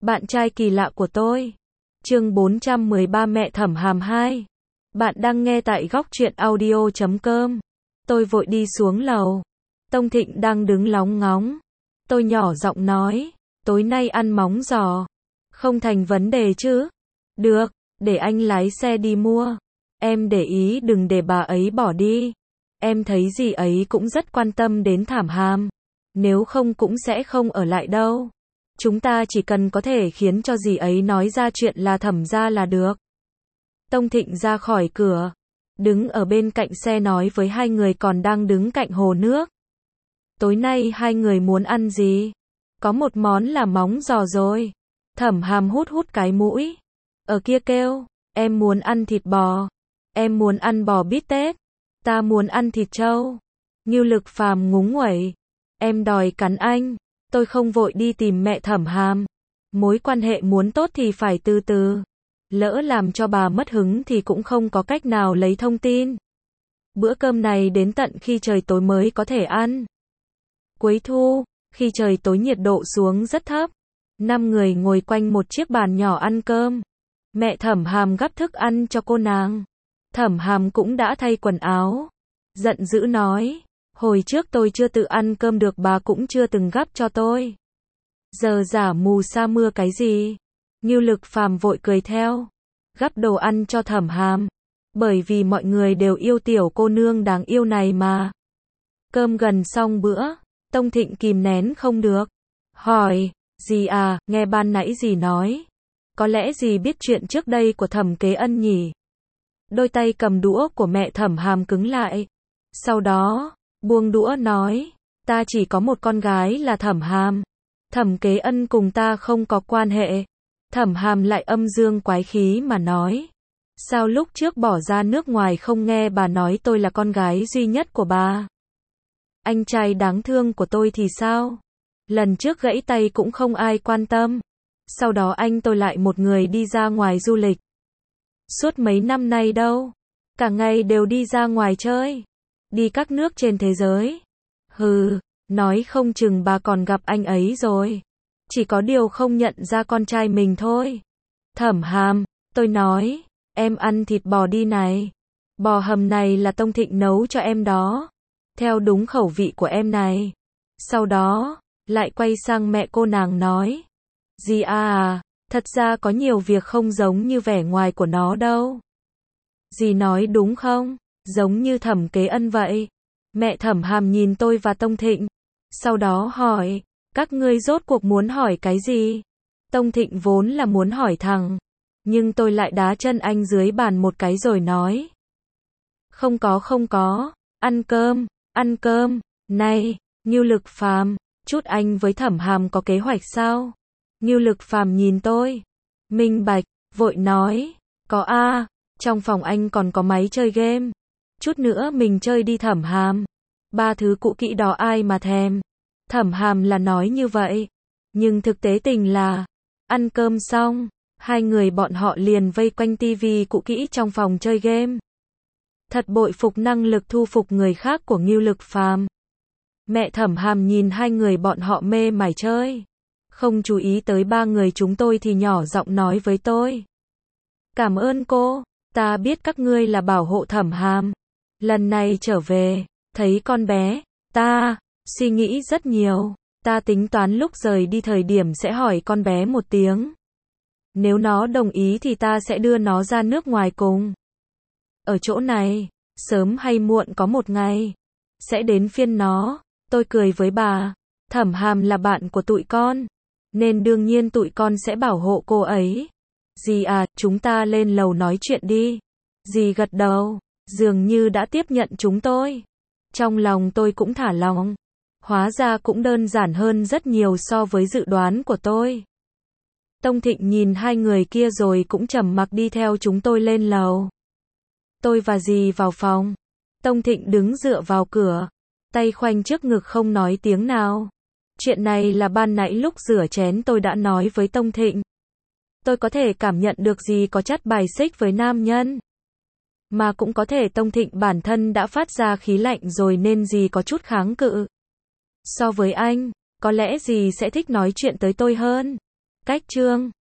Bạn trai kỳ lạ của tôi. Chương 413 Mẹ Thẩm Hàm 2. Bạn đang nghe tại góc truyện audio.com. Tôi vội đi xuống lầu. Tông Thịnh đang đứng lóng ngóng. Tôi nhỏ giọng nói, tối nay ăn móng giò. Không thành vấn đề chứ? Được, để anh lái xe đi mua. Em để ý đừng để bà ấy bỏ đi. Em thấy dì ấy cũng rất quan tâm đến Thảm Hàm. Nếu không cũng sẽ không ở lại đâu. Chúng ta chỉ cần có thể khiến cho dì ấy nói ra chuyện là Thẩm gia là được. Tông Thịnh ra khỏi cửa, đứng ở bên cạnh xe nói với hai người còn đang đứng cạnh hồ nước. Tối nay hai người muốn ăn gì? Có một món là móng giò rồi. Thẩm Hàm hút hút cái mũi. Ở kia kêu, em muốn ăn thịt bò. Em muốn ăn bò bít tết. Ta muốn ăn thịt trâu. Ngưu Lực Phàm ngúng nguẩy. Em đòi cắn anh. Tôi không vội đi tìm mẹ Thẩm Hàm. Mối quan hệ muốn tốt thì phải từ từ. Lỡ làm cho bà mất hứng thì cũng không có cách nào lấy thông tin. Bữa cơm này đến tận khi trời tối mới có thể ăn. Cuối thu, khi trời tối nhiệt độ xuống rất thấp. 5 người ngồi quanh một chiếc bàn nhỏ ăn cơm. Mẹ Thẩm Hàm gắp thức ăn cho cô nàng. Thẩm Hàm cũng đã thay quần áo. Giận dữ nói, hồi trước tôi chưa tự ăn cơm được bà cũng chưa từng gắp cho tôi. Giờ giả mù sa mưa cái gì? Ngưu Lực Phàm vội cười theo. Gắp đồ ăn cho Thẩm Hàm. Bởi vì mọi người đều yêu tiểu cô nương đáng yêu này mà. Cơm gần xong bữa, Tông Thịnh kìm nén không được. Hỏi, dì à, nghe ban nãy dì nói. Có lẽ dì biết chuyện trước đây của Thẩm Kế Ân nhỉ? Đôi tay cầm đũa của mẹ Thẩm Hàm cứng lại. Sau đó, buông đũa nói, ta chỉ có một con gái là Thẩm Hàm. Thẩm Kế Ân cùng ta không có quan hệ. Thẩm Hàm lại âm dương quái khí mà nói. Sao lúc trước bỏ ra nước ngoài không nghe bà nói tôi là con gái duy nhất của bà? Anh trai đáng thương của tôi thì sao? Lần trước gãy tay cũng không ai quan tâm. Sau đó anh tôi lại một người đi ra ngoài du lịch. Suốt mấy năm nay đâu? Cả ngày đều đi ra ngoài chơi. Đi các nước trên thế giới. Hừ, nói không chừng bà còn gặp anh ấy rồi. Chỉ có điều không nhận ra con trai mình thôi. Thẩm Hàm, tôi nói, em ăn thịt bò đi này. Bò hầm này là Tông Thịnh nấu cho em đó. Theo đúng khẩu vị của em này. Sau đó, lại quay sang mẹ cô nàng nói. Dì à, thật ra có nhiều việc không giống như vẻ ngoài của nó đâu. Dì nói đúng không? Giống như Thẩm Kế Ân vậy. Mẹ Thẩm Hàm nhìn tôi và Tông Thịnh. Sau đó hỏi, các ngươi rốt cuộc muốn hỏi cái gì? Tông Thịnh vốn là muốn hỏi thẳng. Nhưng tôi lại đá chân anh dưới bàn một cái rồi nói. Không có, ăn cơm, này, Ngưu Lực Phàm, chút anh với Thẩm Hàm có kế hoạch sao? Ngưu Lực Phàm nhìn tôi. Minh bạch, vội nói, có a, trong phòng anh còn có máy chơi game. Chút nữa mình chơi đi Thẩm Hàm. 3 thứ cũ kỹ đó ai mà thèm. Thẩm Hàm là nói như vậy. Nhưng thực tế tình là, ăn cơm xong, hai người bọn họ liền vây quanh tivi cũ kỹ trong phòng chơi game. Thật bội phục năng lực thu phục người khác của Ngưu Lực Phàm. Mẹ Thẩm Hàm nhìn hai người bọn họ mê mải chơi. Không chú ý tới 3 người chúng tôi thì nhỏ giọng nói với tôi. Cảm ơn cô, ta biết các ngươi là bảo hộ Thẩm Hàm. Lần này trở về, thấy con bé, ta suy nghĩ rất nhiều. Ta tính toán lúc rời đi thời điểm sẽ hỏi con bé một tiếng. Nếu nó đồng ý thì ta sẽ đưa nó ra nước ngoài cùng. Ở chỗ này, sớm hay muộn có một ngày, sẽ đến phiên nó. Tôi cười với bà. Thẩm Hàm là bạn của tụi con, nên đương nhiên tụi con sẽ bảo hộ cô ấy. Dì à, chúng ta lên lầu nói chuyện đi. Dì gật đầu, dường như đã tiếp nhận chúng tôi. Trong lòng tôi cũng thả lỏng. Hóa ra cũng đơn giản hơn rất nhiều so với dự đoán của tôi. Tông Thịnh nhìn hai người kia rồi cũng trầm mặc đi theo chúng tôi lên lầu. Tôi và dì vào phòng. Tông Thịnh đứng dựa vào cửa, tay khoanh trước ngực không nói tiếng nào. Chuyện này là ban nãy lúc rửa chén tôi đã nói với Tông Thịnh. Tôi có thể cảm nhận được dì có chất bài xích với nam nhân. Mà cũng có thể Tông Thịnh bản thân đã phát ra khí lạnh rồi nên dì có chút kháng cự. So với anh, có lẽ dì sẽ thích nói chuyện tới tôi hơn. Cách chương